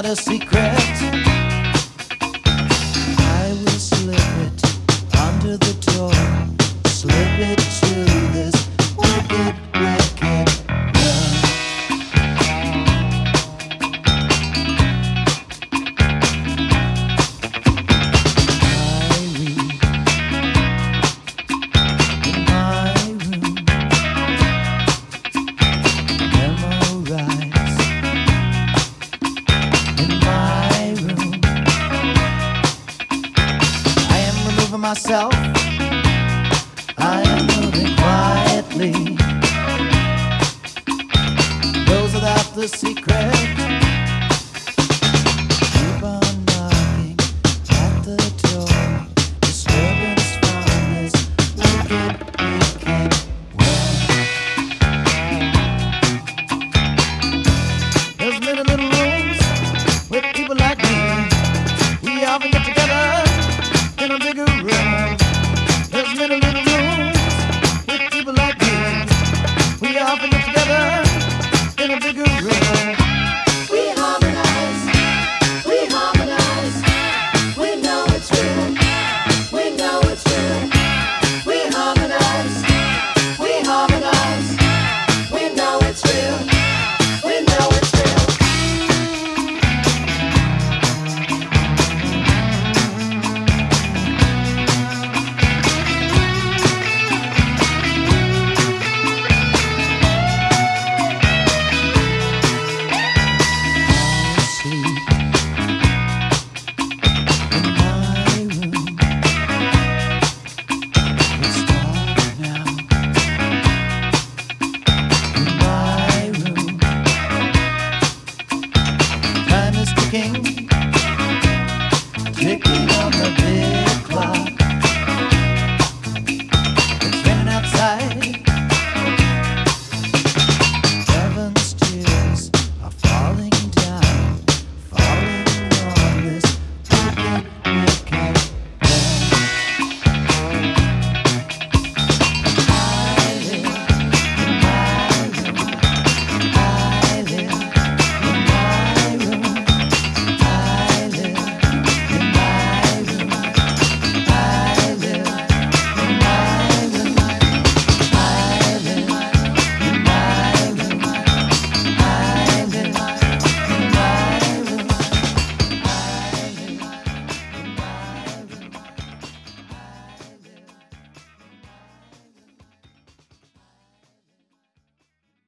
not a secret. I will slip it under the door, slip it to this wicked, wicked world. I read in my room, memorize in my room. I am removing myself, I am moving quietly. Those without the secret keep on knocking at the door. Disturbance from this wicked, wicked world. There's many little rooms with people